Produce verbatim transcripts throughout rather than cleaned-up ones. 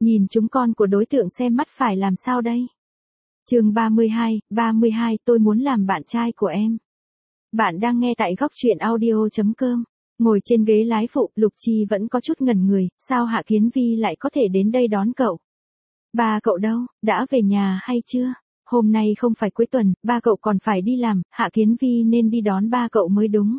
Nhìn chúng con của đối tượng xem mắt phải làm sao đây? Chương ba mươi hai, ba mươi hai tôi muốn làm bạn trai của em. Bạn đang nghe tại góc truyện audio chấm com. Ngồi trên ghế lái phụ, Lục Chi vẫn có chút ngẩn người, sao Hạ Kiến Vi lại có thể đến đây đón cậu? Ba cậu đâu, đã về nhà hay chưa? Hôm nay không phải cuối tuần, ba cậu còn phải đi làm, Hạ Kiến Vi nên đi đón ba cậu mới đúng.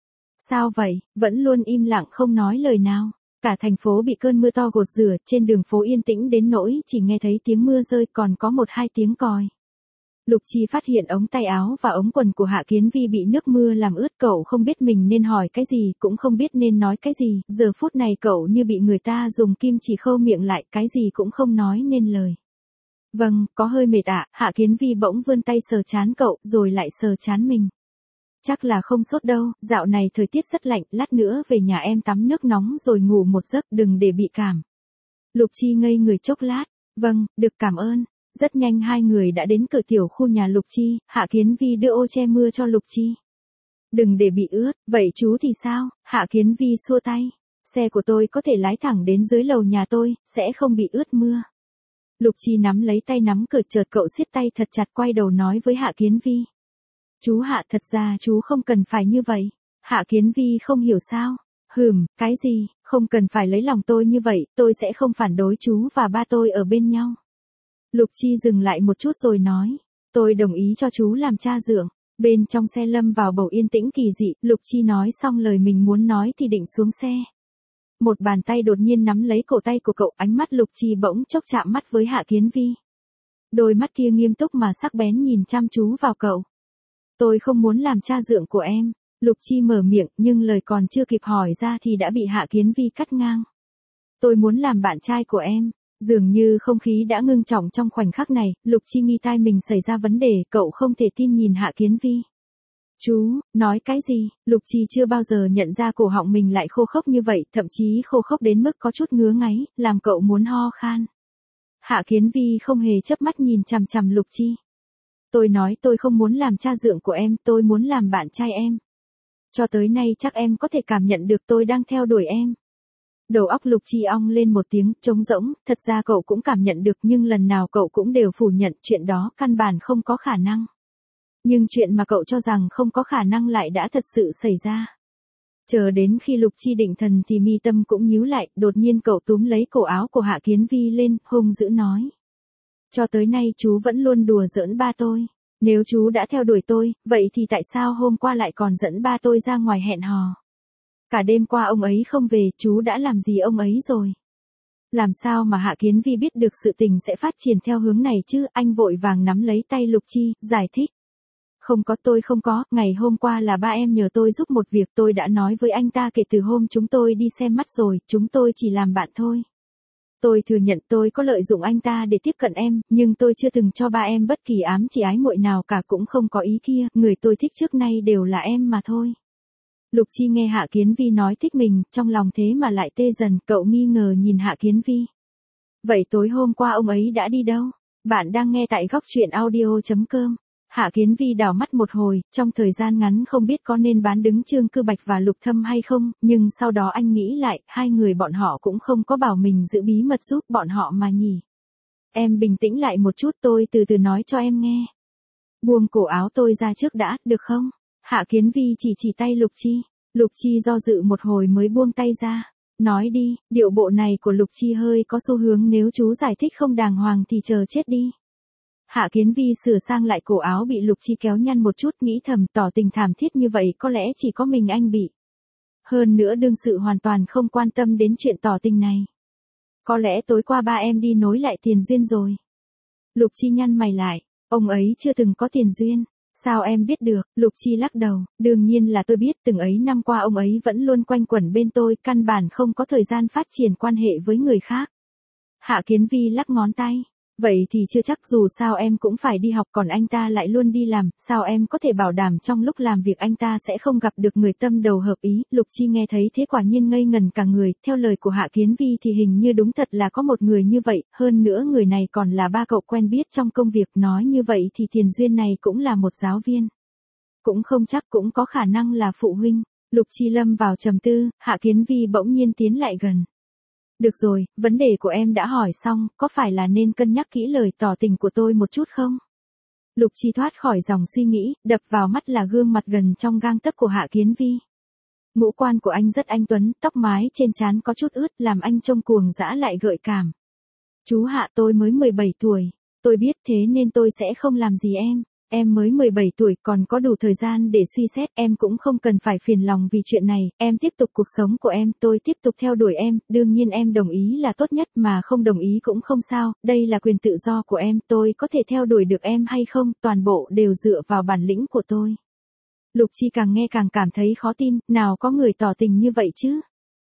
Sao vậy, vẫn luôn im lặng không nói lời nào. Cả thành phố bị cơn mưa to gột rửa, trên đường phố yên tĩnh đến nỗi chỉ nghe thấy tiếng mưa rơi còn có một hai tiếng còi. Lục Chi phát hiện ống tay áo và ống quần của Hạ Kiến Vi bị nước mưa làm ướt, cậu không biết mình nên hỏi cái gì, cũng không biết nên nói cái gì, giờ phút này cậu như bị người ta dùng kim chỉ khâu miệng lại, cái gì cũng không nói nên lời. Vâng, có hơi mệt ạ, Hạ Kiến Vi bỗng vươn tay sờ trán cậu, rồi lại sờ trán mình. Chắc là không sốt đâu, dạo này thời tiết rất lạnh, lát nữa về nhà em tắm nước nóng rồi ngủ một giấc, đừng để bị cảm. Lục Chi ngây người chốc lát, vâng, được cảm ơn. Rất nhanh hai người đã đến cửa tiểu khu nhà Lục Chi, Hạ Kiến Vi đưa ô che mưa cho Lục Chi. Đừng để bị ướt, vậy chú thì sao? Hạ Kiến Vi xua tay. Xe của tôi có thể lái thẳng đến dưới lầu nhà tôi, sẽ không bị ướt mưa. Lục Chi nắm lấy tay nắm cửa, chợt cậu siết tay thật chặt, quay đầu nói với Hạ Kiến Vi. Chú Hạ, thật ra chú không cần phải như vậy. Hạ Kiến Vi không hiểu sao. Hừm, cái gì, không cần phải lấy lòng tôi như vậy, tôi sẽ không phản đối chú và ba tôi ở bên nhau. Lục Chi dừng lại một chút rồi nói, tôi đồng ý cho chú làm cha dượng. Bên trong xe lâm vào bầu yên tĩnh kỳ dị, Lục Chi nói xong lời mình muốn nói thì định xuống xe. Một bàn tay đột nhiên nắm lấy cổ tay của cậu, ánh mắt Lục Chi bỗng chốc chạm mắt với Hạ Kiến Vi. Đôi mắt kia nghiêm túc mà sắc bén nhìn chăm chú vào cậu. Tôi không muốn làm cha dượng của em. Lục Chi mở miệng nhưng lời còn chưa kịp hỏi ra thì đã bị Hạ Kiến Vi cắt ngang. Tôi muốn làm bạn trai của em. Dường như không khí đã ngưng trọng trong khoảnh khắc này, Lục Chi nghi tai mình xảy ra vấn đề, cậu không thể tin nhìn Hạ Kiến Vi. Chú, nói cái gì? Lục Chi chưa bao giờ nhận ra cổ họng mình lại khô khốc như vậy, thậm chí khô khốc đến mức có chút ngứa ngáy, làm cậu muốn ho khan. Hạ Kiến Vi không hề chớp mắt nhìn chằm chằm Lục Chi. Tôi nói tôi không muốn làm cha dượng của em, tôi muốn làm bạn trai em. Cho tới nay chắc em có thể cảm nhận được tôi đang theo đuổi em. Đầu óc Lục Chi ong lên một tiếng trống rỗng, thật ra cậu cũng cảm nhận được nhưng lần nào cậu cũng đều phủ nhận chuyện đó căn bản không có khả năng. Nhưng chuyện mà cậu cho rằng không có khả năng lại đã thật sự xảy ra. Chờ đến khi Lục Chi định thần thì mi tâm cũng nhíu lại, đột nhiên cậu túm lấy cổ áo của Hạ Kiến Vi lên, hung dữ nói. Cho tới nay chú vẫn luôn đùa giỡn ba tôi. Nếu chú đã theo đuổi tôi, vậy thì tại sao hôm qua lại còn dẫn ba tôi ra ngoài hẹn hò? Cả đêm qua ông ấy không về, chú đã làm gì ông ấy rồi? Làm sao mà Hạ Kiến Vi biết được sự tình sẽ phát triển theo hướng này chứ? Anh vội vàng nắm lấy tay Lục Chi, giải thích. Không có, tôi không có, ngày hôm qua là ba em nhờ tôi giúp một việc, tôi đã nói với anh ta kể từ hôm chúng tôi đi xem mắt rồi, chúng tôi chỉ làm bạn thôi. Tôi thừa nhận tôi có lợi dụng anh ta để tiếp cận em, nhưng tôi chưa từng cho ba em bất kỳ ám chỉ ái muội nào cả, cũng không có ý kia, người tôi thích trước nay đều là em mà thôi. Lục Chi nghe Hạ Kiến Vi nói thích mình, trong lòng thế mà lại tê dần, cậu nghi ngờ nhìn Hạ Kiến Vi. Vậy tối hôm qua ông ấy đã đi đâu? Bạn đang nghe tại góc truyện audio chấm com. Hạ Kiến Vi đảo mắt một hồi, trong thời gian ngắn không biết có nên bán đứng Trương Cư Bạch và Lục Thâm hay không, nhưng sau đó anh nghĩ lại, hai người bọn họ cũng không có bảo mình giữ bí mật giúp bọn họ mà nhỉ. Em bình tĩnh lại một chút, tôi từ từ nói cho em nghe. Buông cổ áo tôi ra trước đã, được không? Hạ Kiến Vi chỉ chỉ tay Lục Chi. Lục Chi do dự một hồi mới buông tay ra. Nói đi, điệu bộ này của Lục Chi hơi có xu hướng nếu chú giải thích không đàng hoàng thì chờ chết đi. Hạ Kiến Vi sửa sang lại cổ áo bị Lục Chi kéo nhăn một chút, nghĩ thầm tỏ tình thảm thiết như vậy có lẽ chỉ có mình anh bị. Hơn nữa đương sự hoàn toàn không quan tâm đến chuyện tỏ tình này. Có lẽ tối qua ba em đi nối lại tiền duyên rồi. Lục Chi nhăn mày lại, ông ấy chưa từng có tiền duyên. Sao em biết được? Lục Chi lắc đầu, đương nhiên là tôi biết, từng ấy năm qua ông ấy vẫn luôn quanh quẩn bên tôi, căn bản không có thời gian phát triển quan hệ với người khác. Hạ Kiến Vi lắc ngón tay. Vậy thì chưa chắc, dù sao em cũng phải đi học, còn anh ta lại luôn đi làm, sao em có thể bảo đảm trong lúc làm việc anh ta sẽ không gặp được người tâm đầu hợp ý. Lục Chi nghe thấy thế quả nhiên ngây ngần cả người, theo lời của Hạ Kiến Vi thì hình như đúng thật là có một người như vậy, hơn nữa người này còn là ba cậu quen biết trong công việc, nói như vậy thì tiền duyên này cũng là một giáo viên. Cũng không chắc, cũng có khả năng là phụ huynh. Lục Chi lâm vào trầm tư, Hạ Kiến Vi bỗng nhiên tiến lại gần. Được rồi, vấn đề của em đã hỏi xong, có phải là nên cân nhắc kỹ lời tỏ tình của tôi một chút không? Lục Chi thoát khỏi dòng suy nghĩ, đập vào mắt là gương mặt gần trong gang tấc của Hạ Kiến Vi. Ngũ quan của anh rất anh tuấn, tóc mái trên trán có chút ướt làm anh trông cuồng dã lại gợi cảm. Chú Hạ, tôi mới mười bảy tuổi. Tôi biết thế nên tôi sẽ không làm gì em. Em mới mười bảy tuổi còn có đủ thời gian để suy xét, em cũng không cần phải phiền lòng vì chuyện này, em tiếp tục cuộc sống của em, tôi tiếp tục theo đuổi em, đương nhiên em đồng ý là tốt nhất mà không đồng ý cũng không sao, đây là quyền tự do của em, tôi có thể theo đuổi được em hay không, toàn bộ đều dựa vào bản lĩnh của tôi. Lục Chi càng nghe càng cảm thấy khó tin, nào có người tỏ tình như vậy chứ?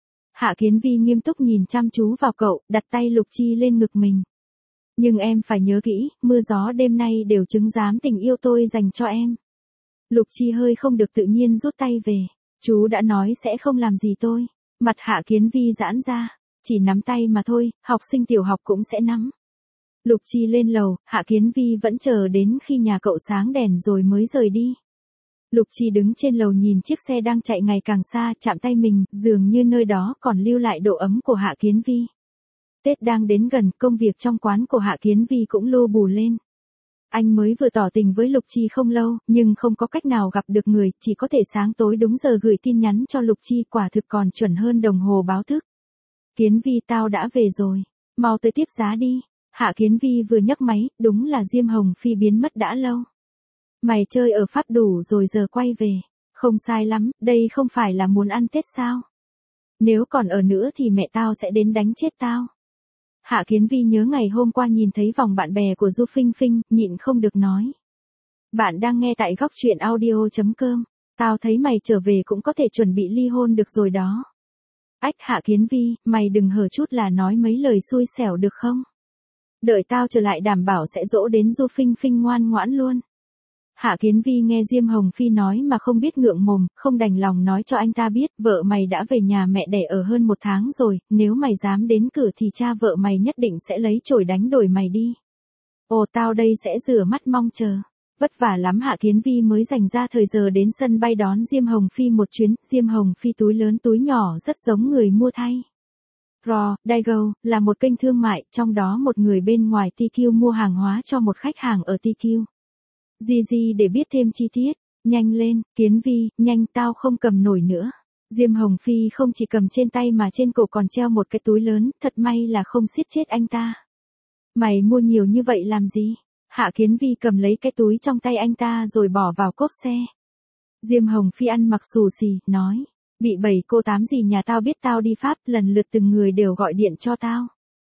Hạ Kiến Vi nghiêm túc nhìn chăm chú vào cậu, đặt tay Lục Chi lên ngực mình. Nhưng em phải nhớ kỹ, mưa gió đêm nay đều chứng giám tình yêu tôi dành cho em. Lục Chi hơi không được tự nhiên rút tay về. Chú đã nói sẽ không làm gì tôi. Mặt Hạ Kiến Vi giãn ra. Chỉ nắm tay mà thôi, học sinh tiểu học cũng sẽ nắm. Lục Chi lên lầu, Hạ Kiến Vi vẫn chờ đến khi nhà cậu sáng đèn rồi mới rời đi. Lục Chi đứng trên lầu nhìn chiếc xe đang chạy ngày càng xa, chạm tay mình, dường như nơi đó còn lưu lại độ ấm của Hạ Kiến Vi. Tết đang đến gần, công việc trong quán của Hạ Kiến Vi cũng lu bù lên. Anh mới vừa tỏ tình với Lục Chi không lâu, nhưng không có cách nào gặp được người, chỉ có thể sáng tối đúng giờ gửi tin nhắn cho Lục Chi, quả thực còn chuẩn hơn đồng hồ báo thức. Kiến Vi, tao đã về rồi, mau tới tiếp giá đi. Hạ Kiến Vi vừa nhấc máy, đúng là Diêm Hồng Phi biến mất đã lâu. Mày chơi ở Pháp đủ rồi giờ quay về. Không sai lắm, đây không phải là muốn ăn Tết sao? Nếu còn ở nữa thì mẹ tao sẽ đến đánh chết tao. Hạ Kiến Vi nhớ ngày hôm qua nhìn thấy vòng bạn bè của Du Phinh Phinh, nhịn không được nói. Bạn đang nghe tại góc truyện audio chấm com. Tao thấy mày trở về cũng có thể chuẩn bị ly hôn được rồi đó. Ách, Hạ Kiến Vi, mày đừng hở chút là nói mấy lời xui xẻo được không? Đợi tao trở lại đảm bảo sẽ dỗ đến Du Phinh Phinh ngoan ngoãn luôn. Hạ Kiến Vi nghe Diêm Hồng Phi nói mà không biết ngượng mồm, không đành lòng nói cho anh ta biết, vợ mày đã về nhà mẹ đẻ ở hơn một tháng rồi, nếu mày dám đến cửa thì cha vợ mày nhất định sẽ lấy chổi đánh đổi mày đi. Ồ, tao đây sẽ rửa mắt mong chờ. Vất vả lắm Hạ Kiến Vi mới dành ra thời giờ đến sân bay đón Diêm Hồng Phi một chuyến, Diêm Hồng Phi túi lớn túi nhỏ rất giống người mua thay. Raw, Daigou, là một kênh thương mại, trong đó một người bên ngoài tê quy mua hàng hóa cho một khách hàng ở tê quy. Gigi để biết thêm chi tiết, nhanh lên, Kiến Vi, nhanh, tao không cầm nổi nữa. Diêm Hồng Phi không chỉ cầm trên tay mà trên cổ còn treo một cái túi lớn, thật may là không siết chết anh ta. Mày mua nhiều như vậy làm gì? Hạ Kiến Vi cầm lấy cái túi trong tay anh ta rồi bỏ vào cốp xe. Diêm Hồng Phi ăn mặc xù xì, nói, bị bảy cô tám gì nhà tao biết tao đi Pháp, lần lượt từng người đều gọi điện cho tao.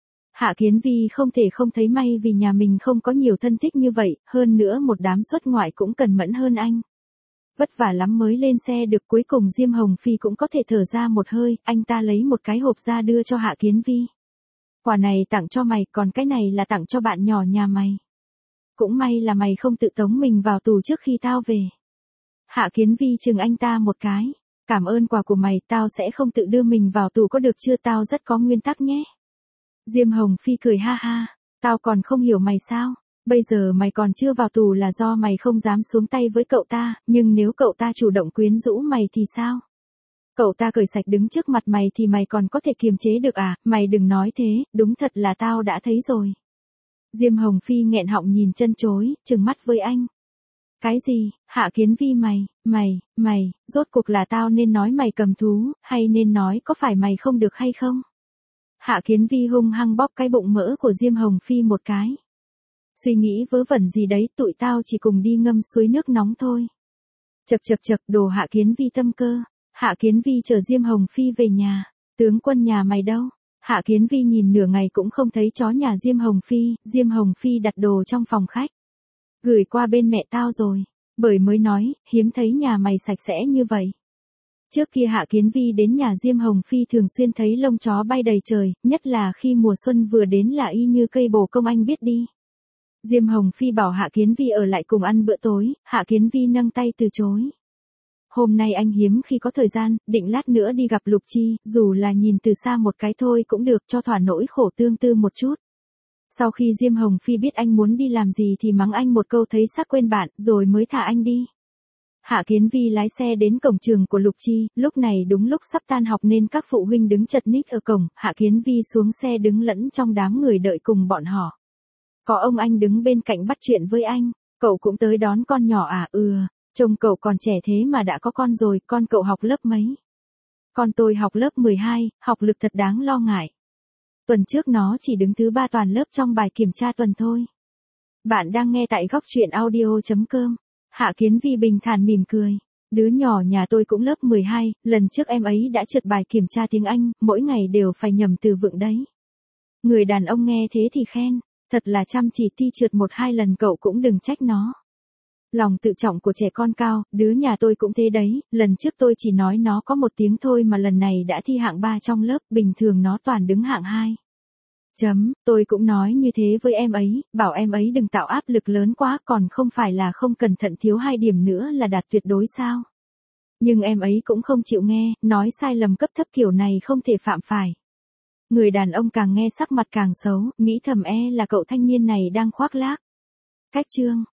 Hạ Kiến Vi không thể không thấy may vì nhà mình không có nhiều thân thích như vậy, hơn nữa một đám xuất ngoại cũng cần mẫn hơn anh. Vất vả lắm mới lên xe được, cuối cùng Diêm Hồng Phi cũng có thể thở ra một hơi, anh ta lấy một cái hộp ra đưa cho Hạ Kiến Vi. Quà này tặng cho mày, còn cái này là tặng cho bạn nhỏ nhà mày. Cũng may là mày không tự tống mình vào tù trước khi tao về. Hạ Kiến Vi chừng anh ta một cái. Cảm ơn quà của mày, tao sẽ không tự đưa mình vào tù có được chưa, tao rất có nguyên tắc nhé. Diêm Hồng Phi cười ha ha, tao còn không hiểu mày sao, bây giờ mày còn chưa vào tù là do mày không dám xuống tay với cậu ta, nhưng nếu cậu ta chủ động quyến rũ mày thì sao? Cậu ta cởi sạch đứng trước mặt mày thì mày còn có thể kiềm chế được à, mày đừng nói thế, đúng thật là tao đã thấy rồi. Diêm Hồng Phi nghẹn họng nhìn chân chối, trừng mắt với anh. Cái gì, Hạ Kiến Vi mày, mày, mày, rốt cuộc là tao nên nói mày cầm thú, hay nên nói có phải mày không được hay không? Hạ Kiến Vi hung hăng bóp cái bụng mỡ của Diêm Hồng Phi một cái. Suy nghĩ vớ vẩn gì đấy, tụi tao chỉ cùng đi ngâm suối nước nóng thôi. Chật chật chật, đồ Hạ Kiến Vi tâm cơ. Hạ Kiến Vi chờ Diêm Hồng Phi về nhà. Tướng quân nhà mày đâu? Hạ Kiến Vi nhìn nửa ngày cũng không thấy chó nhà Diêm Hồng Phi. Diêm Hồng Phi đặt đồ trong phòng khách. Gửi qua bên mẹ tao rồi. Bởi mới nói, hiếm thấy nhà mày sạch sẽ như vậy. Trước kia Hạ Kiến Vi đến nhà Diêm Hồng Phi thường xuyên thấy lông chó bay đầy trời, nhất là khi mùa xuân vừa đến là y như cây bồ công anh biết đi. Diêm Hồng Phi bảo Hạ Kiến Vi ở lại cùng ăn bữa tối, Hạ Kiến Vi nâng tay từ chối. Hôm nay anh hiếm khi có thời gian, định lát nữa đi gặp Lục Chi, dù là nhìn từ xa một cái thôi cũng được cho thỏa nỗi khổ tương tư một chút. Sau khi Diêm Hồng Phi biết anh muốn đi làm gì thì mắng anh một câu thấy sắc quên bạn, rồi mới thả anh đi. Hạ Kiến Vi lái xe đến cổng trường của Lục Chi, lúc này đúng lúc sắp tan học nên các phụ huynh đứng chật ních ở cổng, Hạ Kiến Vi xuống xe đứng lẫn trong đám người đợi cùng bọn họ. Có ông anh đứng bên cạnh bắt chuyện với anh, cậu cũng tới đón con nhỏ à? Ừ, trông cậu còn trẻ thế mà đã có con rồi, con cậu học lớp mấy? Con tôi học lớp mười hai, học lực thật đáng lo ngại. Tuần trước nó chỉ đứng thứ ba toàn lớp trong bài kiểm tra tuần thôi. Bạn đang nghe tại góc truyện audio chấm com. Hạ Kiến Vi bình thản mỉm cười. Đứa nhỏ nhà tôi cũng lớp mười hai, lần trước em ấy đã trượt bài kiểm tra tiếng Anh, mỗi ngày đều phải nhầm từ vựng đấy. Người đàn ông nghe thế thì khen, thật là chăm chỉ, thi trượt một hai lần cậu cũng đừng trách nó. Lòng tự trọng của trẻ con cao, đứa nhà tôi cũng thế đấy, lần trước tôi chỉ nói nó có một tiếng thôi mà lần này đã thi hạng ba trong lớp, bình thường nó toàn đứng hạng hai. Chấm, tôi cũng nói như thế với em ấy, bảo em ấy đừng tạo áp lực lớn quá, còn không phải là không cẩn thận thiếu hai điểm nữa là đạt tuyệt đối sao. Nhưng em ấy cũng không chịu nghe, nói sai lầm cấp thấp kiểu này không thể phạm phải. Người đàn ông càng nghe sắc mặt càng xấu, nghĩ thầm e là cậu thanh niên này đang khoác lác. Cách chương